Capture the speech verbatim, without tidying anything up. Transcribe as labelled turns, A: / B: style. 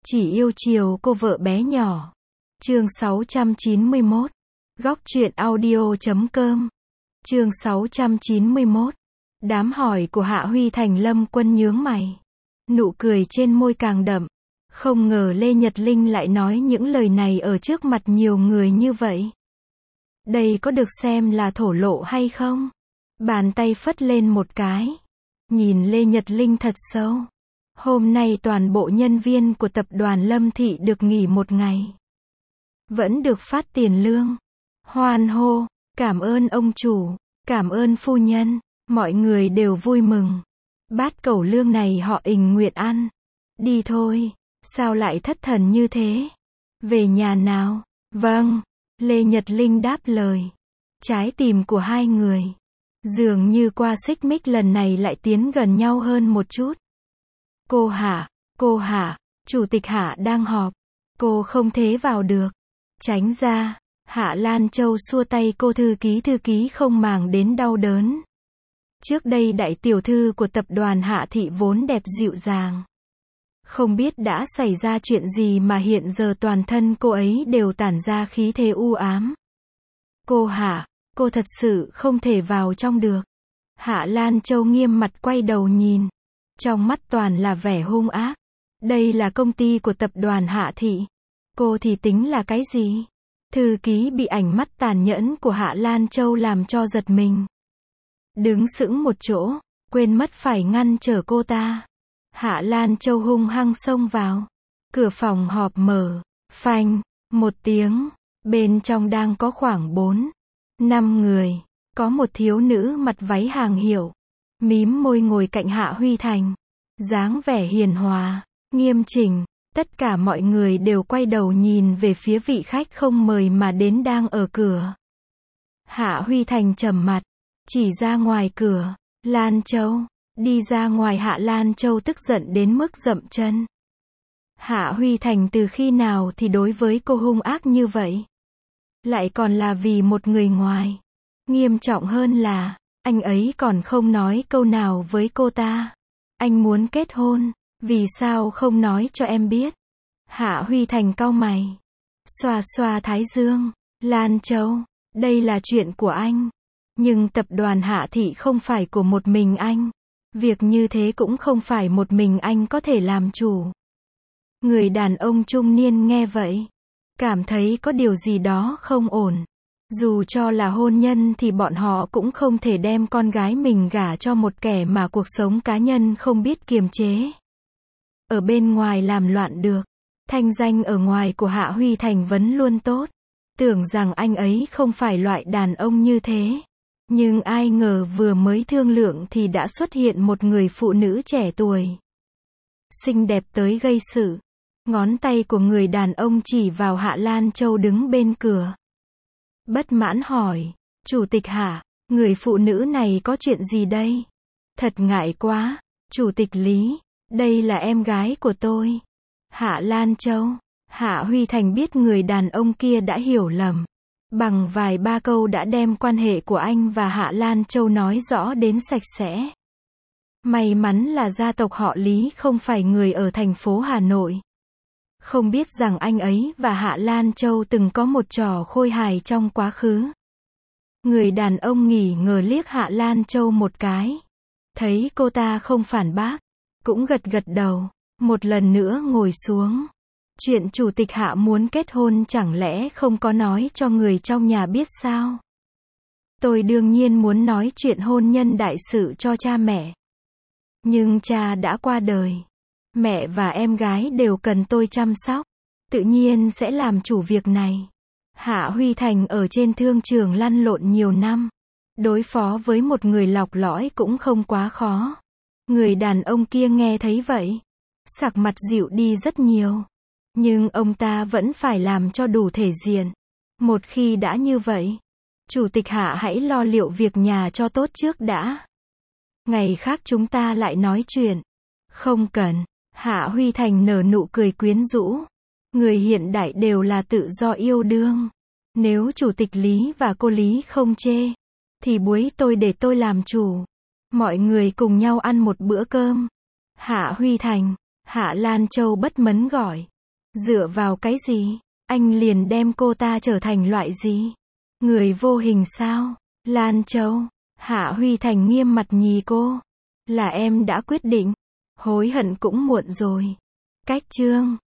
A: Chỉ yêu chiều cô vợ bé nhỏ. Chương sáu trăm chín mươi mốt. Góc truyện audio chấm com. Chương sáu trăm chín mươi mốt. Đám hỏi của Hạ Huy Thành. Lâm Quân nhướng mày. Nụ cười trên môi càng đậm. Không ngờ Lê Nhật Linh lại nói những lời này ở trước mặt nhiều người như vậy. Đây có được xem là thổ lộ hay không? Bàn tay phất lên một cái. Nhìn Lê Nhật Linh thật sâu. Hôm nay toàn bộ nhân viên của tập đoàn Lâm Thị được nghỉ một ngày. Vẫn được phát tiền lương. Hoan hô, cảm ơn ông chủ, cảm ơn phu nhân, mọi người đều vui mừng. Bát cẩu lương này họ ình nguyện ăn. Đi thôi, sao lại thất thần như thế? Về nhà nào? Vâng, Lê Nhật Linh đáp lời. Trái tim của hai người dường như qua xích mích lần này lại tiến gần nhau hơn một chút. Cô Hạ, cô Hạ, chủ tịch Hạ đang họp. Cô không thể vào được. Tránh ra. Hạ Lan Châu xua tay cô. Thư ký thư ký không màng đến đau đớn. Trước đây đại tiểu thư của tập đoàn Hạ Thị vốn đẹp dịu dàng. Không biết đã xảy ra chuyện gì mà hiện giờ toàn thân cô ấy đều tản ra khí thế u ám. Cô Hạ, cô thật sự không thể vào trong được. Hạ Lan Châu nghiêm mặt quay đầu nhìn. Trong mắt toàn là vẻ hung ác. Đây là công ty của tập đoàn Hạ Thị. Cô thì tính là cái gì? Thư ký bị ánh mắt tàn nhẫn của Hạ Lan Châu làm cho giật mình. Đứng sững một chỗ, quên mất phải ngăn trở cô ta. Hạ Lan Châu hung hăng xông vào. Cửa phòng họp mở. Phanh, một tiếng. Bên trong đang có khoảng bốn, năm người. Có một thiếu nữ mặc váy hàng hiệu. Mím môi ngồi cạnh Hạ Huy Thành. Dáng vẻ hiền hòa, nghiêm chỉnh. Tất cả mọi người đều quay đầu nhìn về phía vị khách không mời mà đến đang ở cửa. Hạ Huy Thành trầm mặt. Chỉ ra ngoài cửa. Lan Châu, đi ra ngoài. Hạ Lan Châu tức giận đến mức dậm chân. Hạ Huy Thành từ khi nào thì đối với cô hung ác như vậy? Lại còn là vì một người ngoài. Nghiêm trọng hơn là, anh ấy còn không nói câu nào với cô ta. Anh muốn kết hôn, vì sao không nói cho em biết? Hạ Huy Thành cau mày. Xoa xoa thái dương. Lan Châu, đây là chuyện của anh. Nhưng tập đoàn Hạ Thị không phải của một mình anh. Việc như thế cũng không phải một mình anh có thể làm chủ. Người đàn ông trung niên nghe vậy. Cảm thấy có điều gì đó không ổn. Dù cho là hôn nhân thì bọn họ cũng không thể đem con gái mình gả cho một kẻ mà cuộc sống cá nhân không biết kiềm chế. Ở bên ngoài làm loạn được. Thanh danh ở ngoài của Hạ Huy Thành vẫn luôn tốt. Tưởng rằng anh ấy không phải loại đàn ông như thế. Nhưng ai ngờ vừa mới thương lượng thì đã xuất hiện một người phụ nữ trẻ tuổi. Xinh đẹp tới gây sự. Ngón tay của người đàn ông chỉ vào Hạ Lan Châu đứng bên cửa. Bất mãn hỏi. Chủ tịch Hạ, người phụ nữ này có chuyện gì đây? Thật ngại quá. Chủ tịch Lý, đây là em gái của tôi. Hạ Lan Châu. Hạ Huy Thành biết người đàn ông kia đã hiểu lầm. Bằng vài ba câu đã đem quan hệ của anh và Hạ Lan Châu nói rõ đến sạch sẽ. May mắn là gia tộc họ Lý không phải người ở thành phố Hà Nội. Không biết rằng anh ấy và Hạ Lan Châu từng có một trò khôi hài trong quá khứ. Người đàn ông nghỉ ngờ liếc Hạ Lan Châu một cái. Thấy cô ta không phản bác. Cũng gật gật đầu. Một lần nữa ngồi xuống. Chuyện chủ tịch Hạ muốn kết hôn chẳng lẽ không có nói cho người trong nhà biết sao? Tôi đương nhiên muốn nói chuyện hôn nhân đại sự cho cha mẹ. Nhưng cha đã qua đời. Mẹ và em gái đều cần tôi chăm sóc. Tự nhiên sẽ làm chủ việc này. Hạ Huy Thành ở trên thương trường lăn lộn nhiều năm. Đối phó với một người lọc lõi cũng không quá khó. Người đàn ông kia nghe thấy vậy. Sắc mặt dịu đi rất nhiều. Nhưng ông ta vẫn phải làm cho đủ thể diện. Một khi đã như vậy, chủ tịch Hạ hãy lo liệu việc nhà cho tốt trước đã. Ngày khác chúng ta lại nói chuyện. Không cần. Hạ Huy Thành nở nụ cười quyến rũ. Người hiện đại đều là tự do yêu đương. Nếu chủ tịch Lý và cô Lý không chê, thì buổi tôi để tôi làm chủ. Mọi người cùng nhau ăn một bữa cơm. Hạ Huy Thành. Hạ Lan Châu bất mấn gọi. Dựa vào cái gì? Anh liền đem cô ta trở thành loại gì? Người vô hình sao? Lan Châu. Hạ Huy Thành nghiêm mặt nhì cô. Là em đã quyết định. Hối hận cũng muộn rồi. Cách chương.